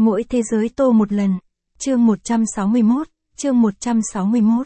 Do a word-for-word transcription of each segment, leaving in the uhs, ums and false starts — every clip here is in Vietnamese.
Mỗi thế giới tô một lần. Chương một trăm sáu mươi mốt, chương một trăm sáu mươi mốt.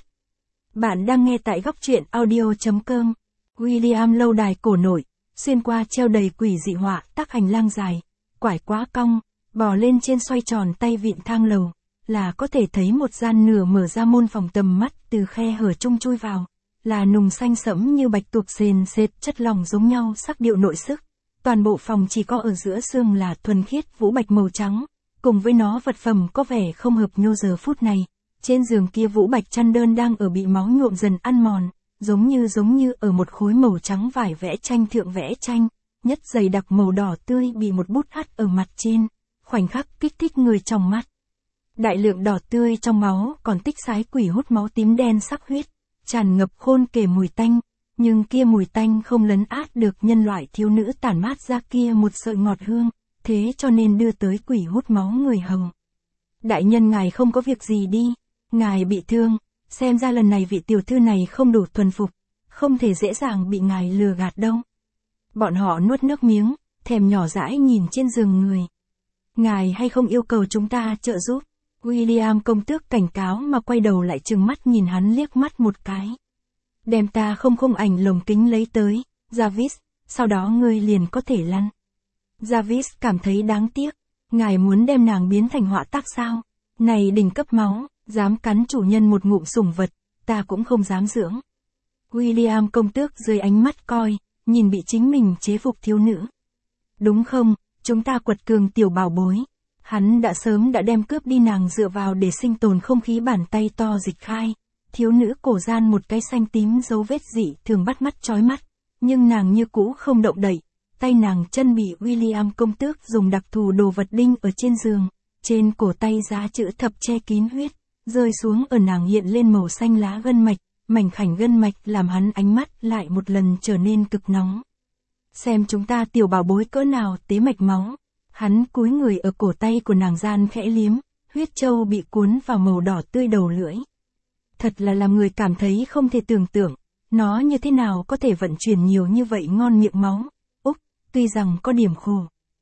Bạn đang nghe tại góc truyện audio.com. William lâu đài cổ nổi, xuyên qua treo đầy quỷ dị họa, tắc hành lang dài, quải quá cong, bò lên trên xoay tròn tay vịn thang lầu, là có thể thấy một gian nửa mở ra môn phòng tầm mắt từ khe hở trung chui vào, là nùng xanh sẫm như bạch tuộc sền sệt chất lỏng giống nhau sắc điệu nội sức. Toàn bộ phòng chỉ có ở giữa xương là thuần khiết vũ bạch màu trắng, cùng với nó vật phẩm có vẻ không hợp nhô giờ phút này. Trên giường kia vũ bạch chăn đơn đang ở bị máu nhuộm dần ăn mòn, giống như giống như ở một khối màu trắng vải vẽ tranh thượng vẽ tranh, nhất dày đặc màu đỏ tươi bị một bút hắt ở mặt trên, khoảnh khắc kích thích người trong mắt. Đại lượng đỏ tươi trong máu còn tích sái quỷ hút máu tím đen sắc huyết, tràn ngập khôn kể mùi tanh, nhưng kia mùi tanh không lấn át được nhân loại thiếu nữ tản mát ra kia một sợi ngọt hương, thế cho nên đưa tới quỷ hút máu người hầu. Đại nhân ngài không có việc gì đi, ngài bị thương, xem ra lần này vị tiểu thư này không đủ thuần phục, không thể dễ dàng bị ngài lừa gạt đâu. Bọn họ nuốt nước miếng, thèm nhỏ dãi nhìn trên giường người. Ngài hay không yêu cầu chúng ta trợ giúp? William công tước cảnh cáo mà quay đầu lại trừng mắt nhìn hắn liếc mắt một cái. Đem ta không không ảnh lồng kính lấy tới, Jarvis, sau đó ngươi liền có thể lăn. Jarvis cảm thấy đáng tiếc, ngài muốn đem nàng biến thành họa tác sao? Này đỉnh cấp máu, dám cắn chủ nhân một ngụm sủng vật, ta cũng không dám dưỡng. William công tước dưới ánh mắt coi, nhìn bị chính mình chế phục thiếu nữ. Đúng không, chúng ta quật cường tiểu bảo bối. Hắn đã sớm đã đem cướp đi nàng dựa vào để sinh tồn không khí bàn tay to dịch khai. Thiếu nữ cổ gian một cái xanh tím dấu vết dị thường bắt mắt chói mắt, nhưng nàng như cũ không động đậy. Tay nàng chân bị William công tước dùng đặc thù đồ vật đinh ở trên giường, trên cổ tay giá chữ thập che kín huyết, rơi xuống ở nàng hiện lên màu xanh lá gân mạch, mảnh khảnh gân mạch làm hắn ánh mắt lại một lần trở nên cực nóng. Xem chúng ta tiểu bảo bối cỡ nào tế mạch máu. Hắn cúi người ở cổ tay của nàng gian khẽ liếm, huyết châu bị cuốn vào màu đỏ tươi đầu lưỡi. Thật là làm người cảm thấy không thể tưởng tượng, nó như thế nào có thể vận chuyển nhiều như vậy ngon miệng máu. Úc, tuy rằng có điểm khổ.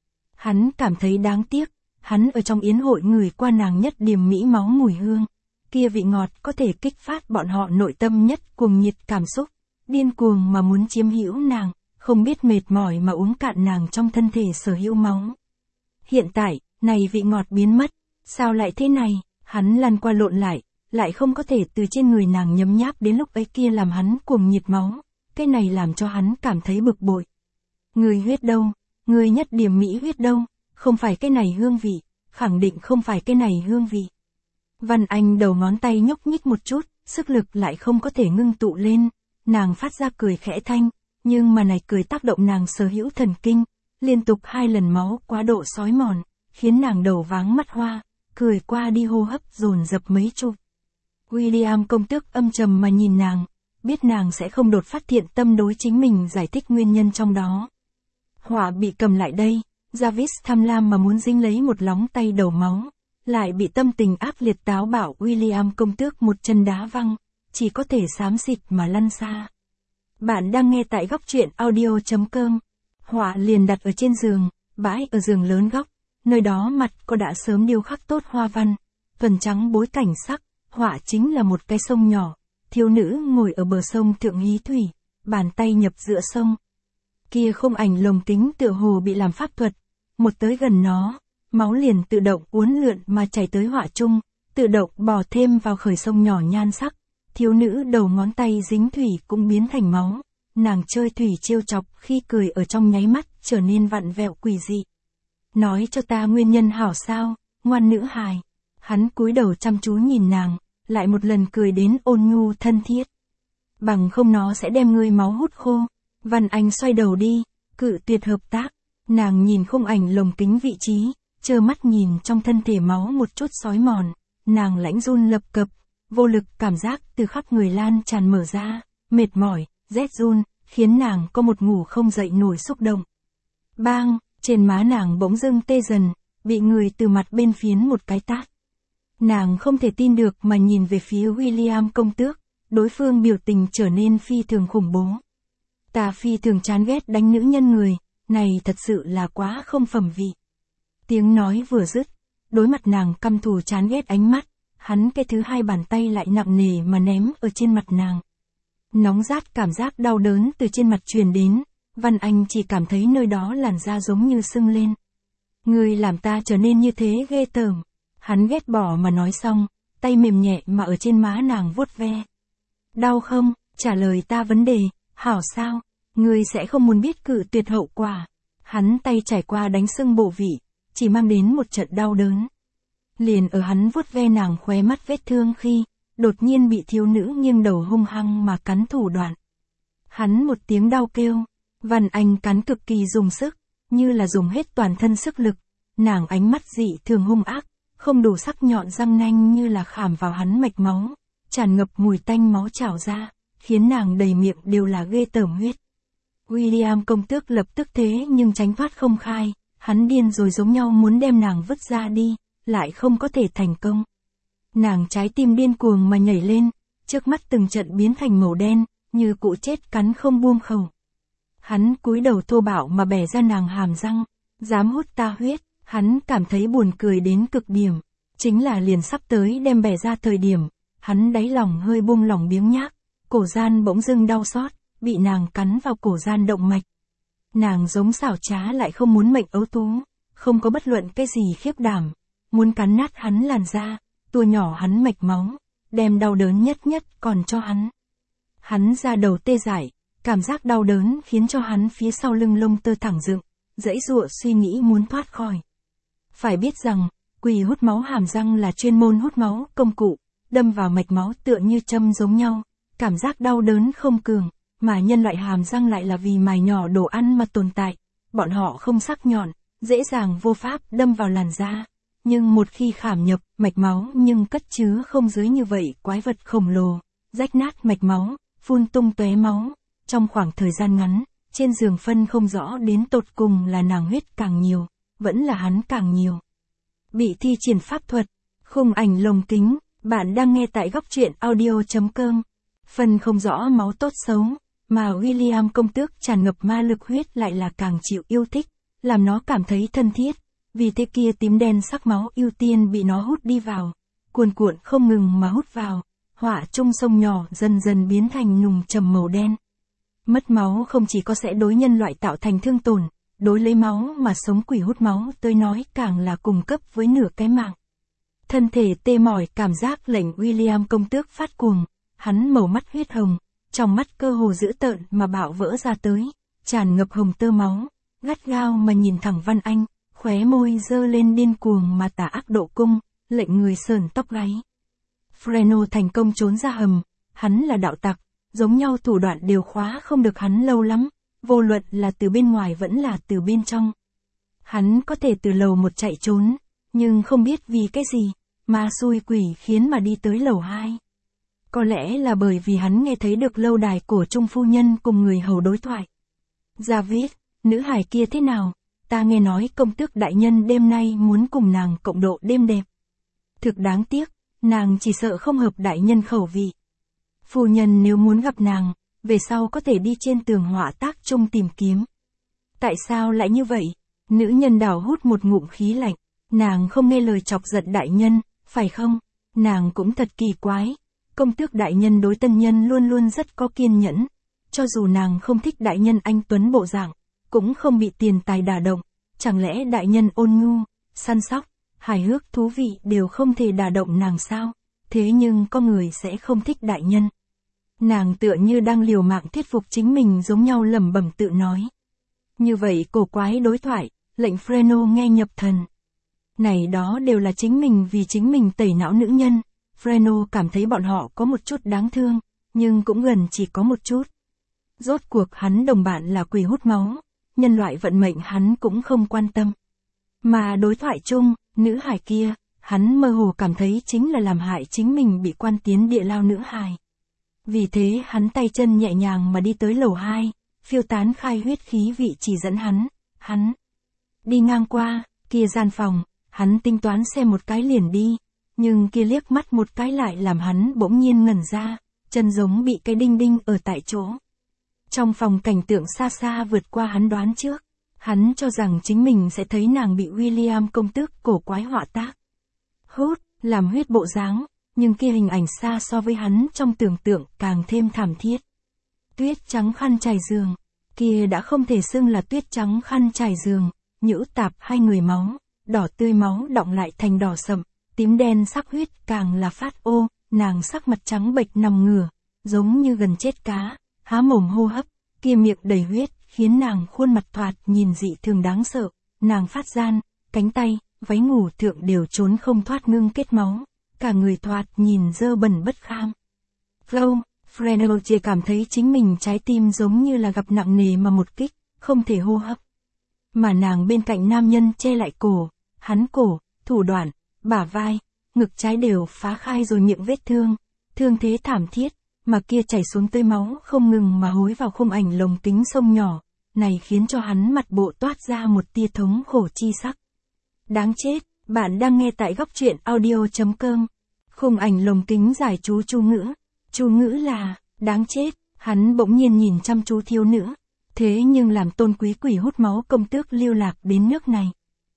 Hắn cảm thấy đáng tiếc, hắn ở trong yến hội người qua nàng nhất điểm mỹ máu mùi hương. Kia vị ngọt có thể kích phát bọn họ nội tâm nhất cuồng nhiệt cảm xúc, điên cuồng mà muốn chiếm hữu nàng, không biết mệt mỏi mà uống cạn nàng trong thân thể sở hữu máu. Hiện tại, này vị ngọt biến mất, sao lại thế này, hắn lăn qua lộn lại, lại không có thể từ trên người nàng nhấm nháp đến lúc ấy kia làm hắn cuồng nhiệt máu, cái này làm cho hắn cảm thấy bực bội. Người huyết đâu, người nhất điểm mỹ huyết đâu, không phải cái này hương vị, khẳng định không phải cái này hương vị. Văn Anh đầu ngón tay nhúc nhích một chút, sức lực lại không có thể ngưng tụ lên, nàng phát ra cười khẽ thanh, nhưng mà này cười tác động nàng sở hữu thần kinh. Liên tục hai lần máu quá độ xói mòn, khiến nàng đầu váng mắt hoa, cười qua đi hô hấp dồn dập mấy chục. William công tước âm trầm mà nhìn nàng, biết nàng sẽ không đột phát thiện tâm đối chính mình giải thích nguyên nhân trong đó. Họa bị cầm lại đây, Jarvis tham lam mà muốn dính lấy một lóng tay đầu máu, lại bị tâm tình ác liệt táo bạo William công tước một chân đá văng, chỉ có thể xám xịt mà lăn xa. Bạn đang nghe tại góc truyện audio.com. Họa liền đặt ở trên giường, bãi ở giường lớn góc, nơi đó mặt có đã sớm điêu khắc tốt hoa văn, thuần trắng bối cảnh sắc, họa chính là một cái sông nhỏ, thiếu nữ ngồi ở bờ sông thượng hí thủy, bàn tay nhập giữa sông. Kia không ảnh lồng kính tựa hồ bị làm pháp thuật, một tới gần nó, máu liền tự động uốn lượn mà chảy tới họa chung, tự động bò thêm vào khởi sông nhỏ nhan sắc, thiếu nữ đầu ngón tay dính thủy cũng biến thành máu. Nàng chơi thủy trêu chọc khi cười ở trong nháy mắt trở nên vặn vẹo quỷ dị. Nói cho ta nguyên nhân hảo sao, ngoan nữ hài. Hắn cúi đầu chăm chú nhìn nàng, lại một lần cười đến ôn nhu thân thiết. Bằng không nó sẽ đem ngươi máu hút khô. Văn Anh xoay đầu đi, cự tuyệt hợp tác. Nàng nhìn không ảnh lồng kính vị trí, trơ mắt nhìn trong thân thể máu một chút xói mòn. Nàng lãnh run lập cập, vô lực cảm giác từ khắp người lan tràn mở ra, mệt mỏi. Rét run, khiến nàng có một ngủ không dậy nổi xúc động. Bang, trên má nàng bỗng dưng tê dần, bị người từ mặt bên phiến một cái tát. Nàng không thể tin được mà nhìn về phía William công tước, đối phương biểu tình trở nên phi thường khủng bố. Ta phi thường chán ghét đánh nữ nhân người, này thật sự là quá không phẩm vị. Tiếng nói vừa dứt, đối mặt nàng căm thù chán ghét ánh mắt, hắn cái thứ hai bàn tay lại nặng nề mà ném ở trên mặt nàng. Nóng rát cảm giác đau đớn từ trên mặt truyền đến, Văn Anh chỉ cảm thấy nơi đó làn da giống như sưng lên. Ngươi làm ta trở nên như thế ghê tởm. Hắn ghét bỏ mà nói xong, tay mềm nhẹ mà ở trên má nàng vuốt ve. Đau không? Trả lời ta vấn đề, hảo sao? Ngươi sẽ không muốn biết cự tuyệt hậu quả. Hắn tay trải qua đánh sưng bộ vị, chỉ mang đến một trận đau đớn. Liền ở hắn vuốt ve nàng khóe mắt vết thương khi, đột nhiên bị thiếu nữ nghiêng đầu hung hăng mà cắn thủ đoạn. Hắn một tiếng đau kêu, Văn Anh cắn cực kỳ dùng sức, như là dùng hết toàn thân sức lực, nàng ánh mắt dị thường hung ác, không đủ sắc nhọn răng nanh như là khảm vào hắn mạch máu, tràn ngập mùi tanh máu trào ra, khiến nàng đầy miệng đều là ghê tởm huyết. William công tước lập tức thế nhưng tránh thoát không khai, hắn điên rồi giống nhau muốn đem nàng vứt ra đi, lại không có thể thành công. Nàng trái tim điên cuồng mà nhảy lên, trước mắt từng trận biến thành màu đen, như cụ chết cắn không buông khẩu. Hắn cúi đầu thô bạo mà bẻ ra nàng hàm răng, dám hút ta huyết, hắn cảm thấy buồn cười đến cực điểm, chính là liền sắp tới đem bẻ ra thời điểm, hắn đáy lòng hơi buông lỏng biếng nhác, cổ gian bỗng dưng đau xót, bị nàng cắn vào cổ gian động mạch. Nàng giống xảo trá lại không muốn mệnh ấu tú, không có bất luận cái gì khiếp đảm, muốn cắn nát hắn làn da, tua nhỏ hắn mạch máu, đem đau đớn nhất nhất còn cho hắn. Hắn ra đầu tê dại, cảm giác đau đớn khiến cho hắn phía sau lưng lông tơ thẳng dựng, dãy dụa suy nghĩ muốn thoát khỏi. Phải biết rằng, quỷ hút máu hàm răng là chuyên môn hút máu công cụ, đâm vào mạch máu tựa như châm giống nhau, cảm giác đau đớn không cường, mà nhân loại hàm răng lại là vì mài nhỏ đồ ăn mà tồn tại, bọn họ không sắc nhọn, dễ dàng vô pháp đâm vào làn da. Nhưng một khi khảm nhập mạch máu nhưng cất chứa không dưới như vậy quái vật khổng lồ, rách nát mạch máu, phun tung tóe máu, trong khoảng thời gian ngắn, trên giường phân không rõ đến tột cùng là nàng huyết càng nhiều, vẫn là hắn càng nhiều. Bị thi triển pháp thuật, khung ảnh lồng kính, bạn đang nghe tại góc truyện audio chấm com. Phân không rõ máu tốt xấu, mà William công tước tràn ngập ma lực huyết lại là càng chịu yêu thích, làm nó cảm thấy thân thiết. Vì thế kia tím đen sắc máu ưu tiên bị nó hút đi vào, cuồn cuộn không ngừng mà hút vào, hỏa trung sông nhỏ dần dần biến thành nùng trầm màu đen. Mất máu không chỉ có sẽ đối nhân loại tạo thành thương tổn, đối lấy máu mà sống quỷ hút máu tới nói càng là cùng cấp với nửa cái mạng. Thân thể tê mỏi cảm giác lệnh William công tước phát cuồng, hắn màu mắt huyết hồng, trong mắt cơ hồ dữ tợn mà bạo vỡ ra tới, tràn ngập hồng tơ máu, gắt gao mà nhìn thẳng Văn Anh. Khóe môi dơ lên điên cuồng mà tà ác độ cung, lệnh người sờn tóc gáy. Freno thành công trốn ra hầm, hắn là đạo tặc, giống nhau thủ đoạn đều khóa không được hắn lâu lắm, vô luận là từ bên ngoài vẫn là từ bên trong. Hắn có thể từ lầu một chạy trốn, nhưng không biết vì cái gì, mà xui quỷ khiến mà đi tới lầu hai. Có lẽ là bởi vì hắn nghe thấy được lâu đài cổ trung phu nhân cùng người hầu đối thoại. David, nữ hài kia thế nào? Ta nghe nói công tước đại nhân đêm nay muốn cùng nàng cộng độ đêm đẹp. Thực đáng tiếc, nàng chỉ sợ không hợp đại nhân khẩu vị. Phu nhân nếu muốn gặp nàng, về sau có thể đi trên tường họa tác chung tìm kiếm. Tại sao lại như vậy? Nữ nhân đảo hút một ngụm khí lạnh, nàng không nghe lời chọc giận đại nhân, phải không? Nàng cũng thật kỳ quái, công tước đại nhân đối tân nhân luôn luôn rất có kiên nhẫn, cho dù nàng không thích đại nhân anh tuấn bộ dạng. Cũng không bị tiền tài đả động, chẳng lẽ đại nhân ôn nhu, săn sóc, hài hước thú vị đều không thể đả động nàng sao? Thế nhưng có người sẽ không thích đại nhân. Nàng tựa như đang liều mạng thuyết phục chính mình giống nhau lẩm bẩm tự nói. Như vậy cổ quái đối thoại, lệnh Freno nghe nhập thần. Này đó đều là chính mình vì chính mình tẩy não nữ nhân, Freno cảm thấy bọn họ có một chút đáng thương, nhưng cũng gần chỉ có một chút. Rốt cuộc hắn đồng bạn là quỷ hút máu. Nhân loại vận mệnh hắn cũng không quan tâm. Mà đối thoại chung, nữ hài kia, hắn mơ hồ cảm thấy chính là làm hại chính mình bị quan tiến địa lao nữ hài. Vì thế hắn tay chân nhẹ nhàng mà đi tới lầu hai, phiêu tán khai huyết khí vị chỉ dẫn hắn, hắn đi ngang qua, kia gian phòng, hắn tính toán xem một cái liền đi, nhưng kia liếc mắt một cái lại làm hắn bỗng nhiên ngẩn ra, chân giống bị cái đinh đinh ở tại chỗ. Trong phòng cảnh tượng xa xa vượt qua hắn đoán trước, hắn cho rằng chính mình sẽ thấy nàng bị William công tước cổ quái họa tác, hút, làm huyết bộ dáng, nhưng kia hình ảnh xa so với hắn trong tưởng tượng càng thêm thảm thiết. Tuyết trắng khăn trải giường, kia đã không thể xưng là tuyết trắng khăn trải giường, nhũ tạp hai người máu, đỏ tươi máu đọng lại thành đỏ sậm, tím đen sắc huyết càng là phát ô, nàng sắc mặt trắng bệch nằm ngửa, giống như gần chết cá, há mồm hô hấp, kia miệng đầy huyết, khiến nàng khuôn mặt thoạt nhìn dị thường đáng sợ, nàng phát gian, cánh tay, váy ngủ thượng đều trốn không thoát ngưng kết máu, cả người thoạt nhìn dơ bẩn bất kham. Flow, Freno chỉ cảm thấy chính mình trái tim giống như là gặp nặng nề mà một kích, không thể hô hấp. Mà nàng bên cạnh nam nhân che lại cổ, hắn cổ, thủ đoạn, bả vai, ngực trái đều phá khai rồi miệng vết thương, thương thế thảm thiết, mà kia chảy xuống tươi máu không ngừng mà hối vào khung ảnh lồng kính sông nhỏ, này khiến cho hắn mặt bộ toát ra một tia thống khổ chi sắc. Đáng chết, bạn đang nghe tại góc truyện audio.com. Khung ảnh lồng kính giải chú chú ngữ. Chú ngữ là, đáng chết, hắn bỗng nhiên nhìn chăm chú thiếu nữ. Thế nhưng làm tôn quý quỷ hút máu công tước lưu lạc đến nước này.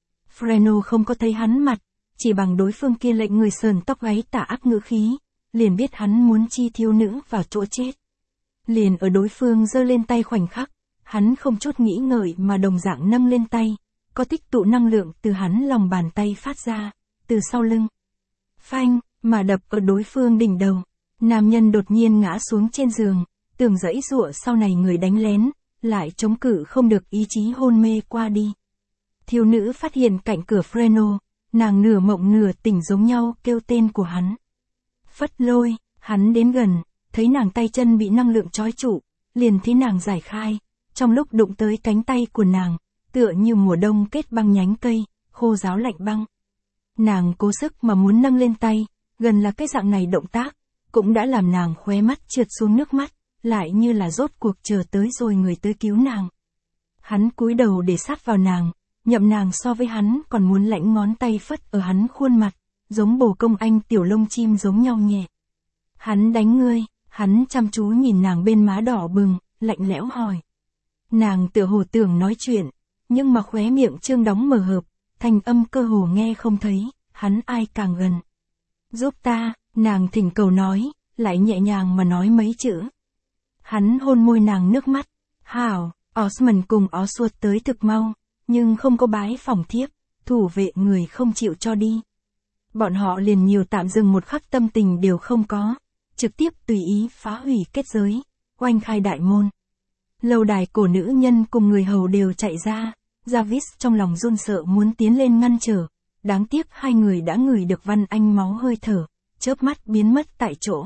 Freno không có thấy hắn mặt, chỉ bằng đối phương kia lệnh người sờn tóc gáy tả ác ngữ khí, liền biết hắn muốn chi thiếu nữ vào chỗ chết. Liền ở đối phương giơ lên tay khoảnh khắc, hắn không chút nghĩ ngợi mà đồng dạng nâng lên tay, có tích tụ năng lượng từ hắn lòng bàn tay phát ra, từ sau lưng. Phanh, mà đập ở đối phương đỉnh đầu. Nam nhân đột nhiên ngã xuống trên giường, tưởng dãy giụa sau này người đánh lén, lại chống cự không được ý chí hôn mê qua đi. Thiếu nữ phát hiện cạnh cửa Freno, nàng nửa mộng nửa tỉnh giống nhau kêu tên của hắn. Phất Lôi, hắn đến gần, thấy nàng tay chân bị năng lượng trói trụ, liền thấy nàng giải khai, trong lúc đụng tới cánh tay của nàng, tựa như mùa đông kết băng nhánh cây, khô ráo lạnh băng. Nàng cố sức mà muốn nâng lên tay, gần là cái dạng này động tác, cũng đã làm nàng khóe mắt trượt xuống nước mắt, lại như là rốt cuộc chờ tới rồi người tới cứu nàng. Hắn cúi đầu để sát vào nàng, nhậm nàng so với hắn còn muốn lãnh ngón tay phất ở hắn khuôn mặt, giống bồ công anh tiểu lông chim giống nhau nhẹ. Hắn đánh ngươi, hắn chăm chú nhìn nàng bên má đỏ bừng, lạnh lẽo hỏi. Nàng tựa hồ tưởng nói chuyện, nhưng mà khóe miệng trương đóng mở hợp, thanh âm cơ hồ nghe không thấy, hắn ai càng gần. Giúp ta, nàng thỉnh cầu nói, lại nhẹ nhàng mà nói mấy chữ. Hắn hôn môi nàng nước mắt, hảo, Osmond cùng Oswald tới thực mau, nhưng không có bái phòng thiếp, thủ vệ người không chịu cho đi. Bọn họ liền nhiều tạm dừng một khắc tâm tình đều không có, trực tiếp tùy ý phá hủy kết giới, oanh khai đại môn. Lâu đài cổ nữ nhân cùng người hầu đều chạy ra, Jarvis trong lòng run sợ muốn tiến lên ngăn trở, đáng tiếc hai người đã ngửi được Văn Anh máu hơi thở, chớp mắt biến mất tại chỗ.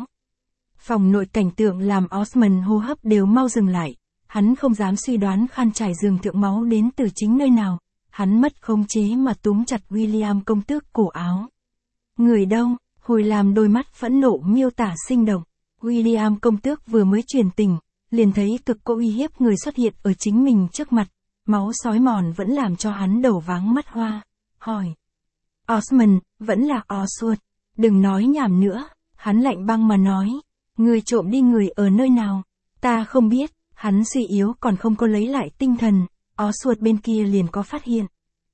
Phòng nội cảnh tượng làm Osmond hô hấp đều mau dừng lại, hắn không dám suy đoán khăn trải giường thượng máu đến từ chính nơi nào, hắn mất khống chế mà túm chặt William công tước cổ áo. Người đâu, hồi làm đôi mắt phẫn nộ miêu tả sinh động, William công tước vừa mới truyền tình, liền thấy cực có uy hiếp người xuất hiện ở chính mình trước mặt, máu sói mòn vẫn làm cho hắn đầu váng mắt hoa, hỏi. Osmond, vẫn là Oswald, đừng nói nhảm nữa, hắn lạnh băng mà nói, người trộm đi người ở nơi nào, ta không biết, hắn suy yếu còn không có lấy lại tinh thần, Oswald bên kia liền có phát hiện.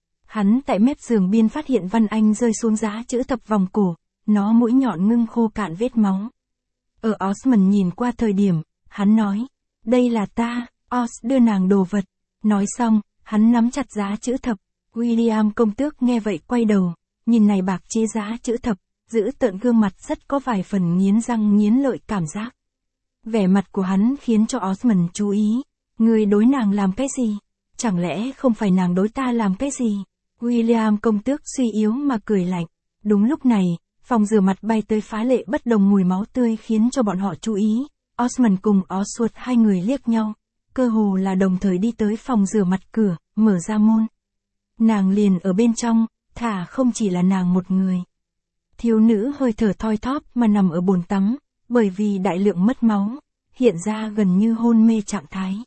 Hắn tại mép giường biên phát hiện Văn Anh rơi xuống giá chữ thập vòng cổ, nó mũi nhọn ngưng khô cạn vết máu. Ở Osmond nhìn qua thời điểm, hắn nói, đây là ta, Os đưa nàng đồ vật. Nói xong, hắn nắm chặt giá chữ thập, William công tước nghe vậy quay đầu, nhìn này bạc chế giá chữ thập, giữ tợn gương mặt rất có vài phần nghiến răng nghiến lợi cảm giác. Vẻ mặt của hắn khiến cho Osmond chú ý, người đối nàng làm cái gì? Chẳng lẽ không phải nàng đối ta làm cái gì? William công tước suy yếu mà cười lạnh. Đúng lúc này, phòng rửa mặt bay tới phá lệ bất đồng mùi máu tươi khiến cho bọn họ chú ý. Osmond cùng Oswald hai người liếc nhau, cơ hồ là đồng thời đi tới phòng rửa mặt cửa, mở ra môn. Nàng liền ở bên trong, thả không chỉ là nàng một người. Thiếu nữ hơi thở thoi thóp mà nằm ở bồn tắm, bởi vì đại lượng mất máu, hiện ra gần như hôn mê trạng thái.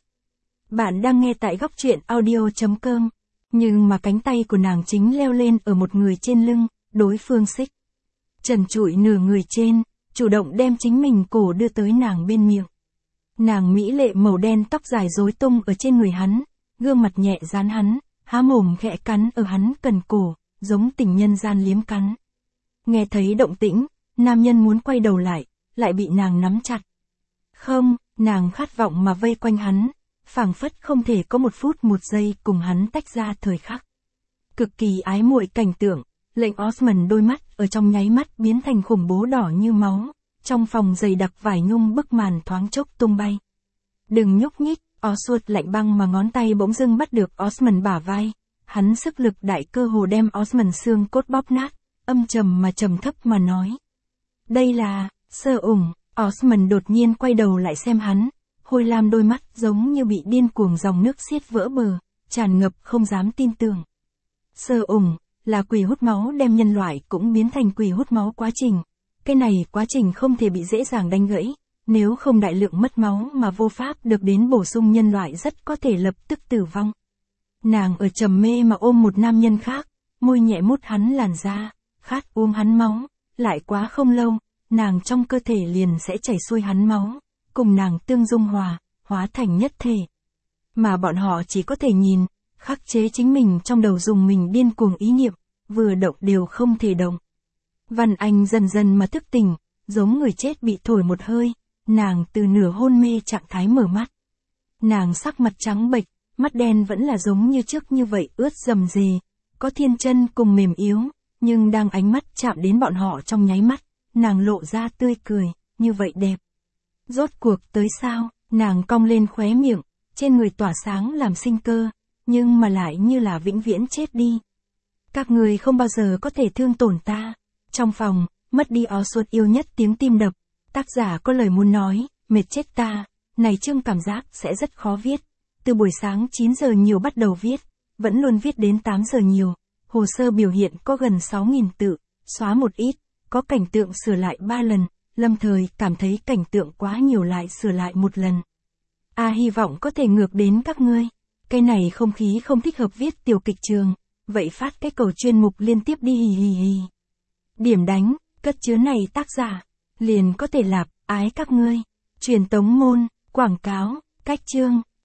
Bạn đang nghe tại góc truyện audio.com, nhưng mà cánh tay của nàng chính leo lên ở một người trên lưng, đối phương xích. Trần trụi nửa người trên, chủ động đem chính mình cổ đưa tới nàng bên miệng. Nàng mỹ lệ màu đen tóc dài rối tung ở trên người hắn, gương mặt nhẹ dán hắn, há mồm khẽ cắn ở hắn cần cổ, giống tình nhân gian liếm cắn. Nghe thấy động tĩnh, nam nhân muốn quay đầu lại, lại bị nàng nắm chặt. Không, nàng khát vọng mà vây quanh hắn, phảng phất không thể có một phút một giây cùng hắn tách ra thời khắc. Cực kỳ ái muội cảnh tượng, lệnh Osmond đôi mắt ở trong nháy mắt biến thành khủng bố đỏ như máu, trong phòng dày đặc vải nhung bức màn thoáng chốc tung bay. Đừng nhúc nhích, Oswald lạnh băng mà ngón tay bỗng dưng bắt được Osmond bả vai, hắn sức lực đại cơ hồ đem Osmond xương cốt bóp nát, âm trầm mà trầm thấp mà nói. Đây là, Sơ ủng, Osmond đột nhiên quay đầu lại xem hắn, hôi lam đôi mắt giống như bị điên cuồng dòng nước xiết vỡ bờ, tràn ngập không dám tin tưởng. Sơ ủng, là quỷ hút máu đem nhân loại cũng biến thành quỷ hút máu quá trình. Cái này quá trình không thể bị dễ dàng đánh gãy, nếu không đại lượng mất máu mà vô pháp được đến bổ sung nhân loại rất có thể lập tức tử vong. Nàng ở trầm mê mà ôm một nam nhân khác, môi nhẹ mút hắn làn da, khát uống hắn máu, lại quá không lâu, nàng trong cơ thể liền sẽ chảy xuôi hắn máu, cùng nàng tương dung hòa, hóa thành nhất thể. Mà bọn họ chỉ có thể nhìn, khắc chế chính mình trong đầu dùng mình điên cuồng ý niệm, vừa động đều không thể động. Văn Anh dần dần mà thức tỉnh, giống người chết bị thổi một hơi, nàng từ nửa hôn mê trạng thái mở mắt. Nàng sắc mặt trắng bệch, mắt đen vẫn là giống như trước như vậy ướt rầm rề, có thiên chân cùng mềm yếu, nhưng đang ánh mắt chạm đến bọn họ trong nháy mắt, nàng lộ ra tươi cười, như vậy đẹp. Rốt cuộc tới sao, nàng cong lên khóe miệng, trên người tỏa sáng làm sinh cơ, nhưng mà lại như là vĩnh viễn chết đi. Các người không bao giờ có thể thương tổn ta. Trong phòng, mất đi Oswald yêu nhất tiếng tim đập, tác giả có lời muốn nói, mệt chết ta, này chương cảm giác sẽ rất khó viết. Từ buổi sáng chín giờ nhiều bắt đầu viết, vẫn luôn viết đến tám giờ nhiều, hồ sơ biểu hiện có gần sáu nghìn tự, xóa một ít, có cảnh tượng sửa lại ba lần, lâm thời cảm thấy cảnh tượng quá nhiều lại sửa lại một lần. A hy vọng có thể ngược đến các ngươi, cái này không khí không thích hợp viết tiểu kịch trường, vậy phát cái cầu chuyên mục liên tiếp đi hì hì hì. Điểm đánh, cất chứa này tác giả, liền có thể lạp, ái các ngươi, truyền tống môn, quảng cáo, cách chương.